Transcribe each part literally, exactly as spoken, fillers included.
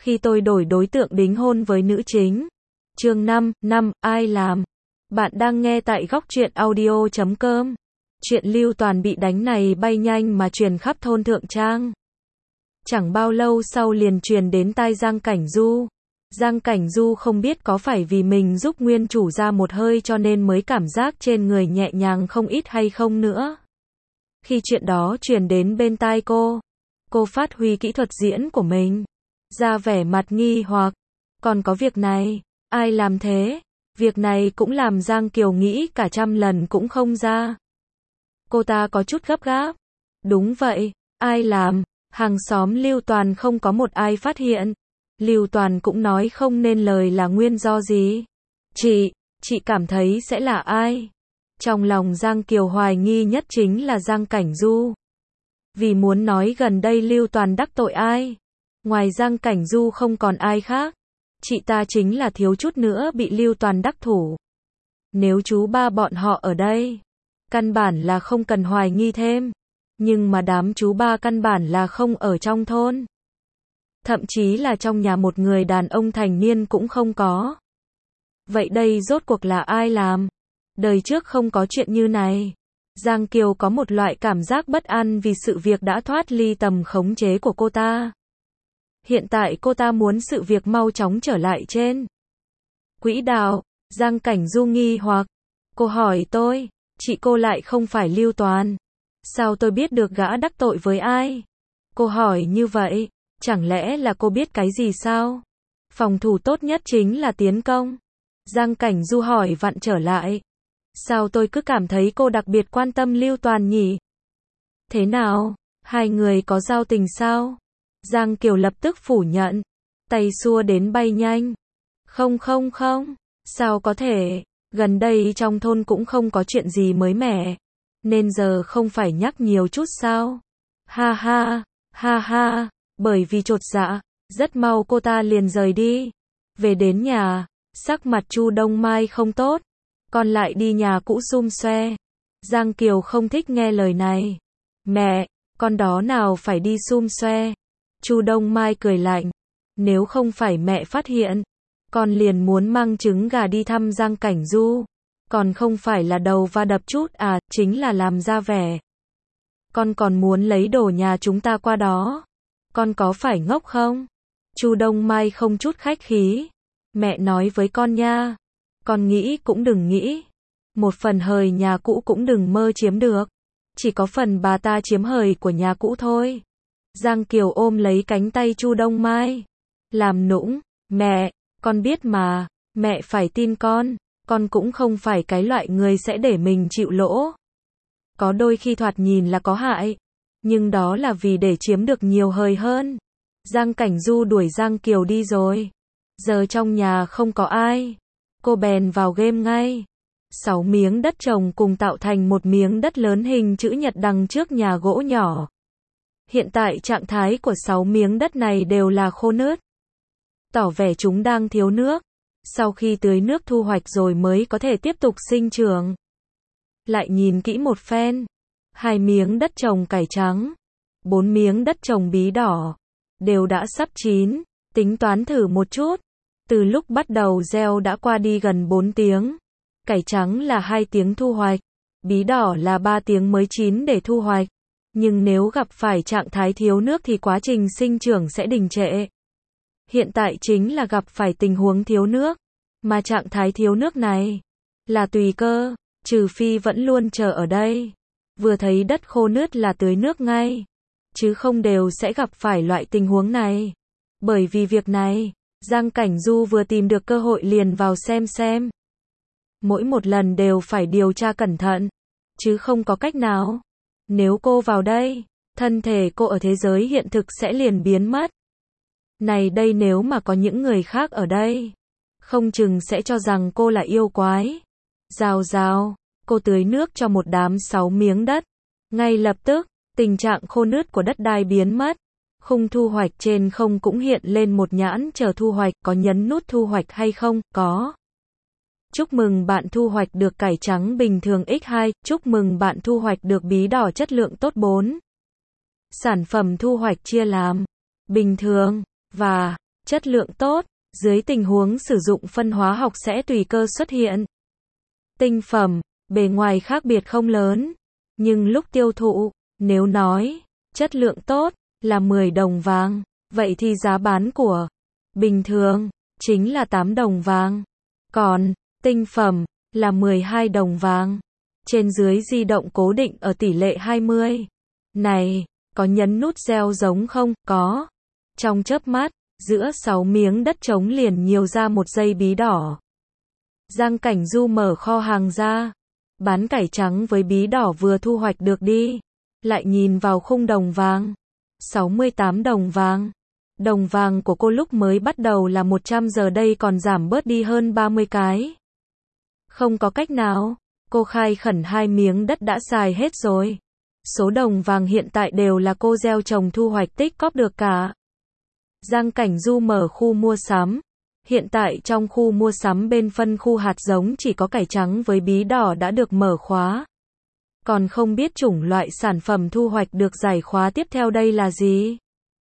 Khi tôi đổi đối tượng đính hôn với nữ chính. Chương năm, năm, ai làm? Bạn đang nghe tại góc truyện audio chấm com. Chuyện Lưu Toàn bị đánh này bay nhanh mà truyền khắp thôn Thượng Trang. Chẳng bao lâu sau liền truyền đến tai Giang Cảnh Du. Giang Cảnh Du không biết có phải vì mình giúp nguyên chủ ra một hơi cho nên mới cảm giác trên người nhẹ nhàng không ít hay không nữa. Khi chuyện đó truyền đến bên tai cô, cô phát huy kỹ thuật diễn của mình, ra vẻ mặt nghi hoặc. Còn có việc này, ai làm thế? Việc này cũng làm Giang Kiều nghĩ cả trăm lần cũng không ra. Cô ta có chút gấp gáp. Đúng vậy, ai làm? Hàng xóm Lưu Toàn không có một ai phát hiện. Lưu Toàn cũng nói không nên lời là nguyên do gì. Chị, chị cảm thấy sẽ là ai? Trong lòng Giang Kiều hoài nghi nhất chính là Giang Cảnh Du. Vì muốn nói gần đây Lưu Toàn đắc tội ai? Ngoài Giang Cảnh Du không còn ai khác. Chị ta chính là thiếu chút nữa bị Lưu Toàn đắc thủ. Nếu chú ba bọn họ ở đây, căn bản là không cần hoài nghi thêm. Nhưng mà đám chú ba căn bản là không ở trong thôn. Thậm chí là trong nhà một người đàn ông thành niên cũng không có. Vậy đây rốt cuộc là ai làm? Đời trước không có chuyện như này. Giang Kiều có một loại cảm giác bất an vì sự việc đã thoát ly tầm khống chế của cô ta. Hiện tại cô ta muốn sự việc mau chóng trở lại trên quỹ đạo. Giang Cảnh Du nghi hoặc. Cô hỏi tôi, chị cô lại không phải Lưu Toàn. Sao tôi biết được gã đắc tội với ai? Cô hỏi như vậy, chẳng lẽ là cô biết cái gì sao? Phòng thủ tốt nhất chính là tiến công. Giang Cảnh Du hỏi vặn trở lại. Sao tôi cứ cảm thấy cô đặc biệt quan tâm Lưu Toàn nhỉ? Thế nào? Hai người có giao tình sao? Giang Kiều lập tức phủ nhận. Tay xua đến bay nhanh. Không không không. Sao có thể? Gần đây trong thôn cũng không có chuyện gì mới mẻ. Nên giờ không phải nhắc nhiều chút sao? Ha ha, ha ha. Bởi vì chột dạ, rất mau cô ta liền rời đi. Về đến nhà, sắc mặt Chu Đông Mai không tốt. Con lại đi nhà cũ sum xoe. Giang Kiều không thích nghe lời này. Mẹ, con đó nào phải đi sum xoe. Chu Đông Mai cười lạnh. Nếu không phải mẹ phát hiện, con liền muốn mang trứng gà đi thăm Giang Cảnh Du. Còn không phải là đầu va đập chút à, chính là làm ra vẻ. Con còn muốn lấy đồ nhà chúng ta qua đó. Con có phải ngốc không? Chu Đông Mai không chút khách khí. Mẹ nói với con nha. Con nghĩ cũng đừng nghĩ. Một phần hời nhà cũ cũng đừng mơ chiếm được. Chỉ có phần bà ta chiếm hời của nhà cũ thôi. Giang Kiều ôm lấy cánh tay Chu Đông Mai. Làm nũng. Mẹ, con biết mà. Mẹ phải tin con. Con cũng không phải cái loại người sẽ để mình chịu lỗ. Có đôi khi thoạt nhìn là có hại. Nhưng đó là vì để chiếm được nhiều hời hơn. Giang Cảnh Du đuổi Giang Kiều đi rồi. Giờ trong nhà không có ai. Cô bèn vào game ngay. Sáu miếng đất trồng cùng tạo thành một miếng đất lớn hình chữ nhật đằng trước nhà gỗ nhỏ. Hiện tại trạng thái của sáu miếng đất này đều là khô nớt. Tỏ vẻ chúng đang thiếu nước. Sau khi tưới nước thu hoạch rồi mới có thể tiếp tục sinh trưởng. Lại nhìn kỹ một phen. Hai miếng đất trồng cải trắng. Bốn miếng đất trồng bí đỏ. Đều đã sắp chín. Tính toán thử một chút. Từ lúc bắt đầu gieo đã qua đi gần bốn tiếng. Cải trắng là hai tiếng thu hoạch. Bí đỏ là ba tiếng mới chín để thu hoạch. Nhưng nếu gặp phải trạng thái thiếu nước thì quá trình sinh trưởng sẽ đình trệ. Hiện tại chính là gặp phải tình huống thiếu nước. Mà trạng thái thiếu nước này là tùy cơ, trừ phi vẫn luôn chờ ở đây. Vừa thấy đất khô nứt là tưới nước ngay. Chứ không đều sẽ gặp phải loại tình huống này. Bởi vì việc này, Giang Cảnh Du vừa tìm được cơ hội liền vào xem xem. Mỗi một lần đều phải điều tra cẩn thận. Chứ không có cách nào. Nếu cô vào đây, thân thể cô ở thế giới hiện thực sẽ liền biến mất. Này đây nếu mà có những người khác ở đây, không chừng sẽ cho rằng cô là yêu quái. Rào rào, cô tưới nước cho một đám sáu miếng đất. Ngay lập tức, tình trạng khô nứt của đất đai biến mất. Khung thu hoạch trên không cũng hiện lên một nhãn chờ thu hoạch, có nhấn nút thu hoạch hay không? Có. Chúc mừng bạn thu hoạch được cải trắng bình thường nhân hai, chúc mừng bạn thu hoạch được bí đỏ chất lượng tốt bốn. Sản phẩm thu hoạch chia làm bình thường và Chất lượng tốt, dưới tình huống sử dụng phân hóa học sẽ tùy cơ xuất hiện. Tinh phẩm, bề ngoài khác biệt không lớn, nhưng lúc tiêu thụ, nếu nói, chất lượng tốt, là mười đồng vàng, vậy thì giá bán của bình thường, chính là tám đồng vàng. Còn, tinh phẩm, là mười hai đồng vàng. Trên dưới di động cố định ở tỷ lệ hai mươi. Này, có nhấn nút gieo giống không? Có. Trong chớp mắt, giữa sáu miếng đất trống liền nhiều ra một dây bí đỏ. Giang Cảnh Du mở kho hàng ra, bán cải trắng với bí đỏ vừa thu hoạch được đi. Lại nhìn vào khung đồng vàng. sáu mươi tám đồng vàng. Đồng vàng của cô lúc mới bắt đầu là một trăm, giờ đây còn giảm bớt đi hơn ba mươi cái. Không có cách nào, cô khai khẩn hai miếng đất đã xài hết rồi. Số đồng vàng hiện tại đều là cô gieo trồng thu hoạch tích cóp được cả. Giang Cảnh Du mở khu mua sắm. Hiện tại trong khu mua sắm bên phân khu hạt giống chỉ có cải trắng với bí đỏ đã được mở khóa. Còn không biết chủng loại sản phẩm thu hoạch được giải khóa tiếp theo đây là gì?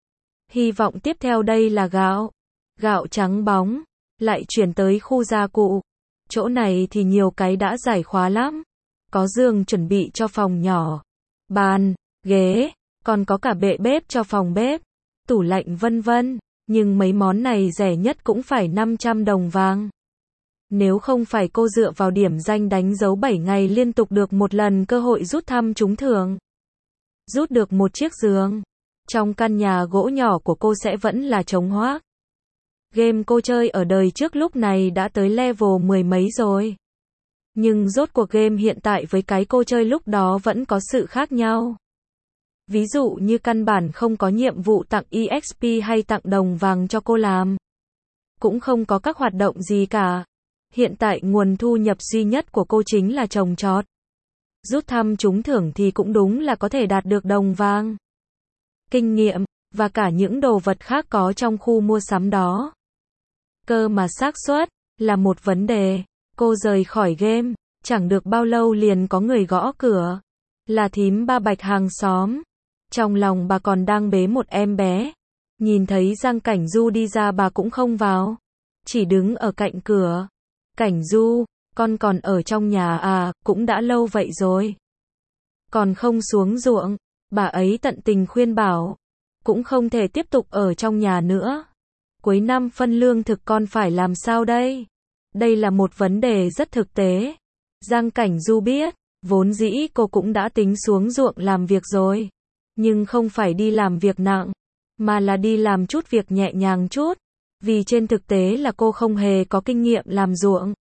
Hy vọng tiếp theo đây là gạo. Gạo trắng bóng. Lại chuyển tới khu gia cụ. Chỗ này thì nhiều cái đã giải khóa lắm. Có giường chuẩn bị cho phòng nhỏ. Bàn, ghế, còn có cả bệ bếp cho phòng bếp. Tủ lạnh vân vân. Nhưng mấy món này rẻ nhất cũng phải năm trăm đồng vàng. Nếu không phải cô dựa vào điểm danh đánh dấu bảy ngày liên tục được một lần cơ hội rút thăm trúng thưởng. Rút được một chiếc giường. Trong căn nhà gỗ nhỏ của cô sẽ vẫn là trống hoác. Game cô chơi ở đời trước lúc này đã tới level mười mấy rồi. Nhưng rốt cuộc game hiện tại với cái cô chơi lúc đó vẫn có sự khác nhau. Ví dụ như căn bản không có nhiệm vụ tặng e ích pê hay tặng đồng vàng cho cô làm. Cũng không có các hoạt động gì cả. Hiện tại nguồn thu nhập duy nhất của cô chính là trồng trọt. Rút thăm trúng thưởng thì cũng đúng là có thể đạt được đồng vàng, kinh nghiệm, và cả những đồ vật khác có trong khu mua sắm đó. Cơ mà xác suất là một vấn đề. Cô rời khỏi game, chẳng được bao lâu liền có người gõ cửa. Là thím Ba Bạch hàng xóm. Trong lòng bà còn đang bế một em bé. Nhìn thấy Giang Cảnh Du đi ra bà cũng không vào. Chỉ đứng ở cạnh cửa. Cảnh Du, con còn ở trong nhà à, cũng đã lâu vậy rồi. Còn không xuống ruộng. Bà ấy tận tình khuyên bảo. Cũng không thể tiếp tục ở trong nhà nữa. Cuối năm phân lương thực con phải làm sao đây? Đây là một vấn đề rất thực tế. Giang Cảnh Du biết, vốn dĩ cô cũng đã tính xuống ruộng làm việc rồi. Nhưng không phải đi làm việc nặng, mà là đi làm chút việc nhẹ nhàng chút. Vì trên thực tế là cô không hề có kinh nghiệm làm ruộng.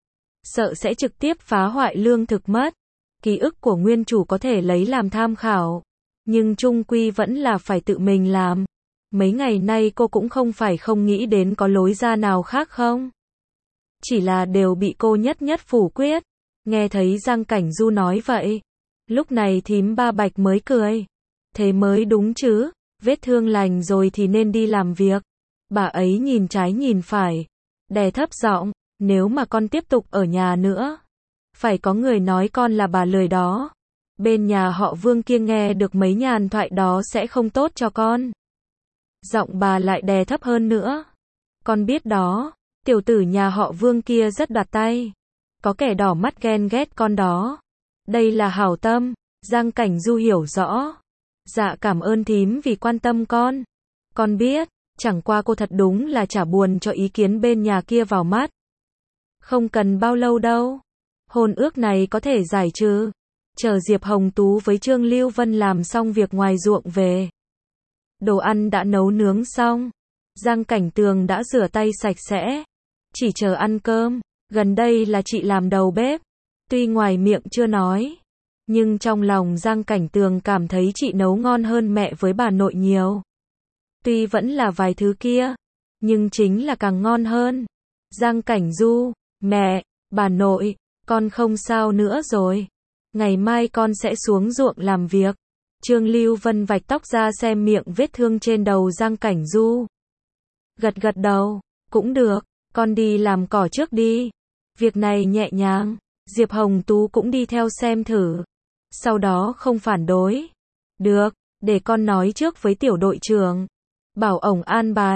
Sợ sẽ trực tiếp phá hoại lương thực mất. Ký ức của nguyên chủ có thể lấy làm tham khảo. Nhưng chung quy vẫn là phải tự mình làm. Mấy ngày nay cô cũng không phải không nghĩ đến có lối ra nào khác không. Chỉ là đều bị cô nhất nhất phủ quyết. Nghe thấy Giang Cảnh Du nói vậy. Lúc này thím Ba Bạch mới cười. Thế mới đúng chứ. Vết thương lành rồi thì nên đi làm việc. Bà ấy nhìn trái nhìn phải. Đè thấp giọng. Nếu mà con tiếp tục ở nhà nữa. Phải có người nói con là bà lười đó. Bên nhà họ Vương kia nghe được mấy nhàn thoại đó sẽ không tốt cho con. Giọng bà lại đè thấp hơn nữa. Con biết đó. Tiểu tử nhà họ Vương kia rất đoạt tay. Có kẻ đỏ mắt ghen ghét con đó. Đây là hảo tâm. Giang Cảnh Du hiểu rõ. Dạ cảm ơn thím vì quan tâm con. Con biết. Chẳng qua cô thật đúng là chả buồn cho ý kiến bên nhà kia vào mắt. Không cần bao lâu đâu. Hôn ước này có thể giải trừ. Chờ Diệp Hồng Tú với Trương Lưu Vân làm xong việc ngoài ruộng về. Đồ ăn đã nấu nướng xong. Giang Cảnh Tường đã rửa tay sạch sẽ. Chỉ chờ ăn cơm. Gần đây là chị làm đầu bếp. Tuy ngoài miệng chưa nói. Nhưng trong lòng Giang Cảnh Tường cảm thấy chị nấu ngon hơn mẹ với bà nội nhiều. Tuy vẫn là vài thứ kia. Nhưng chính là càng ngon hơn. Giang Cảnh Du, mẹ, bà nội, con không sao nữa rồi. Ngày mai con sẽ xuống ruộng làm việc. Trương Lưu Vân vạch tóc ra xem miệng vết thương trên đầu Giang Cảnh Du. Gật gật đầu, cũng được, con đi làm cỏ trước đi. Việc này nhẹ nhàng, Diệp Hồng Tú cũng đi theo xem thử. Sau đó không phản đối. Được, để con nói trước với tiểu đội trưởng. Bảo ổng an bài.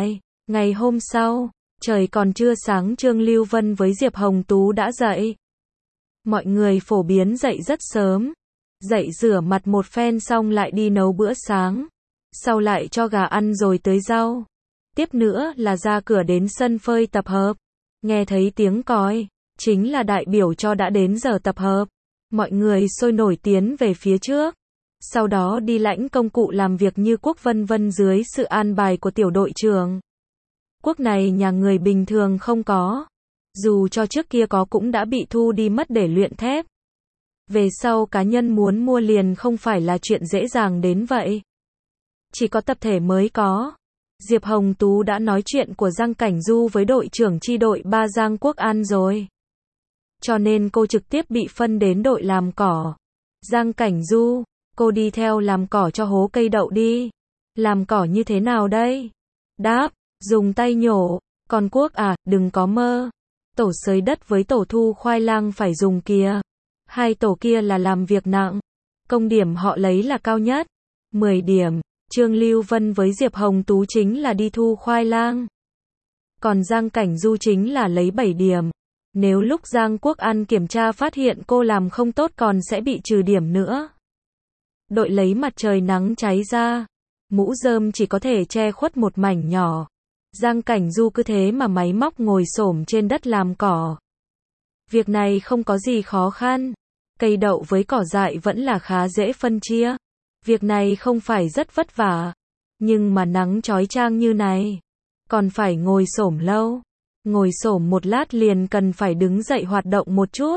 Ngày hôm sau, trời còn chưa sáng Trương Lưu Vân với Diệp Hồng Tú đã dậy. Mọi người phổ biến dậy rất sớm. Dậy rửa mặt một phen xong lại đi nấu bữa sáng. Sau lại cho gà ăn rồi tưới rau. Tiếp nữa là ra cửa đến sân phơi tập hợp. Nghe thấy tiếng còi, chính là đại biểu cho đã đến giờ tập hợp. Mọi người sôi nổi tiến về phía trước. Sau đó đi lãnh công cụ làm việc như cuốc vân vân dưới sự an bài của tiểu đội trưởng. Cuốc này nhà người bình thường không có. Dù cho trước kia có cũng đã bị thu đi mất để luyện thép. Về sau cá nhân muốn mua liền không phải là chuyện dễ dàng đến vậy. Chỉ có tập thể mới có. Diệp Hồng Tú đã nói chuyện của Giang Cảnh Du với đội trưởng chi đội ba Giang Quốc An rồi. Cho nên cô trực tiếp bị phân đến đội làm cỏ. Giang Cảnh Du, cô đi theo làm cỏ cho hố cây đậu đi. Làm cỏ như thế nào đây? Đáp, dùng tay nhổ. Còn Quốc à, đừng có mơ. Tổ xới đất với tổ thu khoai lang phải dùng kia. Hai tổ kia là làm việc nặng. Công điểm họ lấy là cao nhất. mười điểm. Trương Lưu Vân với Diệp Hồng Tú chính là đi thu khoai lang. Còn Giang Cảnh Du chính là lấy bảy điểm. Nếu lúc Giang Quốc An kiểm tra phát hiện cô làm không tốt còn sẽ bị trừ điểm nữa. Đội lấy mặt trời nắng cháy ra. Mũ rơm chỉ có thể che khuất một mảnh nhỏ. Giang Cảnh Du cứ thế mà máy móc ngồi xổm trên đất làm cỏ. Việc này không có gì khó khăn. Cây đậu với cỏ dại vẫn là khá dễ phân chia. Việc này không phải rất vất vả. Nhưng mà nắng chói chang như này. Còn phải ngồi xổm lâu. Ngồi xổm một lát liền cần phải đứng dậy hoạt động một chút.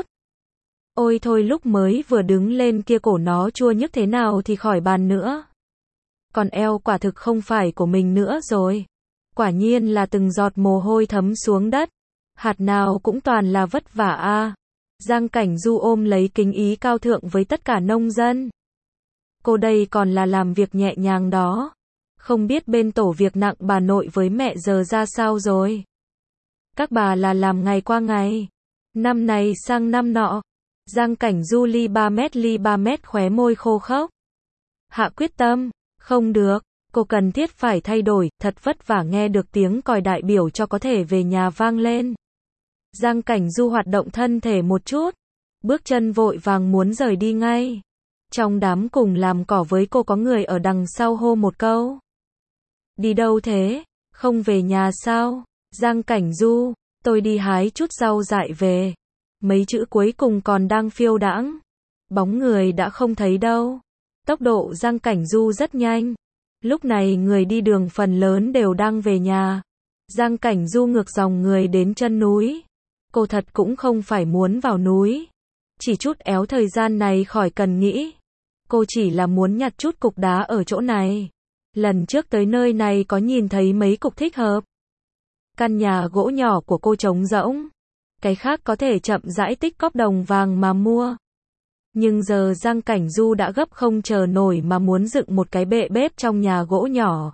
Ôi thôi lúc mới vừa đứng lên kia cổ nó chua nhức thế nào thì khỏi bàn nữa. Còn eo quả thực không phải của mình nữa rồi. Quả nhiên là từng giọt mồ hôi thấm xuống đất. Hạt nào cũng toàn là vất vả a. Giang Cảnh Du ôm lấy kính ý cao thượng với tất cả nông dân. Cô đây còn là làm việc nhẹ nhàng đó. Không biết bên tổ việc nặng bà nội với mẹ giờ ra sao rồi. Các bà là làm ngày qua ngày. Năm này sang năm nọ. Giang Cảnh Du ly ba mét ly ba mét khóe môi khô khốc. Hạ quyết tâm. Không được. Cô cần thiết phải thay đổi. Thật vất vả nghe được tiếng còi đại biểu cho có thể về nhà vang lên. Giang Cảnh Du hoạt động thân thể một chút. Bước chân vội vàng muốn rời đi ngay. Trong đám cùng làm cỏ với cô có người ở đằng sau hô một câu. Đi đâu thế? Không về nhà sao? Giang Cảnh Du, tôi đi hái chút rau dại về. Mấy chữ cuối cùng còn đang phiêu đãng. Bóng người đã không thấy đâu. Tốc độ Giang Cảnh Du rất nhanh. Lúc này người đi đường phần lớn đều đang về nhà. Giang Cảnh Du ngược dòng người đến chân núi. Cô thật cũng không phải muốn vào núi. Chỉ chút éo thời gian này khỏi cần nghĩ. Cô chỉ là muốn nhặt chút cục đá ở chỗ này. Lần trước tới nơi này có nhìn thấy mấy cục thích hợp. Căn nhà gỗ nhỏ của cô trống rỗng. Cái khác có thể chậm rãi tích cóp đồng vàng mà mua. Nhưng giờ Giang Cảnh Du đã gấp không chờ nổi mà muốn dựng một cái bệ bếp trong nhà gỗ nhỏ.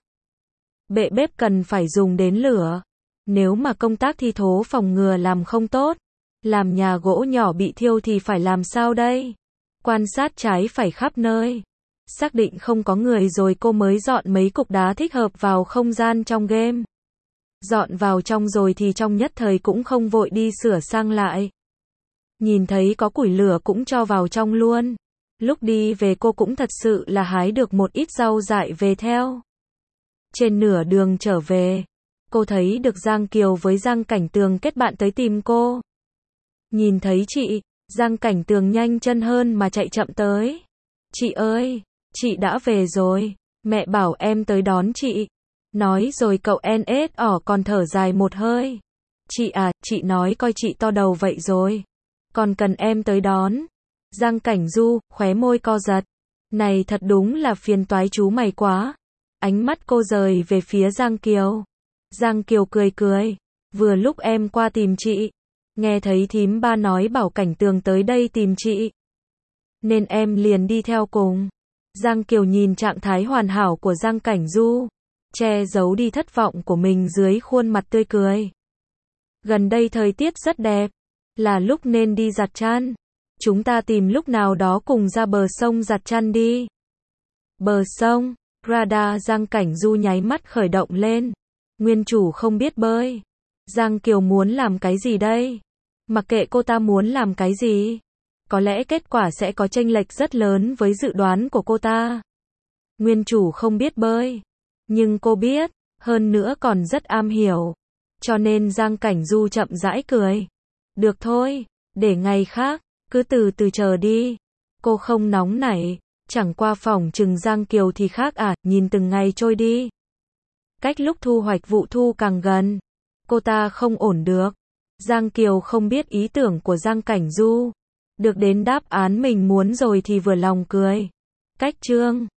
Bệ bếp cần phải dùng đến lửa. Nếu mà công tác thi thố phòng ngừa làm không tốt, làm nhà gỗ nhỏ bị thiêu thì phải làm sao đây? Quan sát trái phải khắp nơi. Xác định không có người rồi cô mới dọn mấy cục đá thích hợp vào không gian trong game. Dọn vào trong rồi thì trong nhất thời cũng không vội đi sửa sang lại. Nhìn thấy có củi lửa cũng cho vào trong luôn. Lúc đi về cô cũng thật sự là hái được một ít rau dại về theo. Trên nửa đường trở về, cô thấy được Giang Kiều với Giang Cảnh Tường kết bạn tới tìm cô. Nhìn thấy chị, Giang Cảnh Tường nhanh chân hơn mà chạy chậm tới. Chị ơi, chị đã về rồi, mẹ bảo em tới đón chị. Nói rồi cậu en ét ỏ còn thở dài một hơi. Chị à, chị nói coi chị to đầu vậy rồi. Còn cần em tới đón. Giang Cảnh Du, khóe môi co giật. Này thật đúng là phiền toái chú mày quá. Ánh mắt cô rời về phía Giang Kiều. Giang Kiều cười cười. Vừa lúc em qua tìm chị. Nghe thấy thím ba nói bảo Cảnh Tường tới đây tìm chị. Nên em liền đi theo cùng. Giang Kiều nhìn trạng thái hoàn hảo của Giang Cảnh Du. Che giấu đi thất vọng của mình dưới khuôn mặt tươi cười. Gần đây thời tiết rất đẹp. Là lúc nên đi giặt chăn. Chúng ta tìm lúc nào đó cùng ra bờ sông giặt chăn đi. Bờ sông, radar Giang Cảnh Du nháy mắt khởi động lên. Nguyên chủ không biết bơi. Giang Kiều muốn làm cái gì đây? Mặc kệ cô ta muốn làm cái gì, có lẽ kết quả sẽ có chênh lệch rất lớn với dự đoán của cô ta. Nguyên chủ không biết bơi, nhưng cô biết, hơn nữa còn rất am hiểu. Cho nên Giang Cảnh Du chậm rãi cười. Được thôi, để ngày khác, cứ từ từ chờ đi. Cô không nóng nảy, chẳng qua phỏng chừng Giang Kiều thì khác à, nhìn từng ngày trôi đi. Cách lúc thu hoạch vụ thu càng gần, cô ta không ổn được. Giang Kiều không biết ý tưởng của Giang Cảnh Du. Được đến đáp án mình muốn rồi thì vừa lòng cười. Cách chương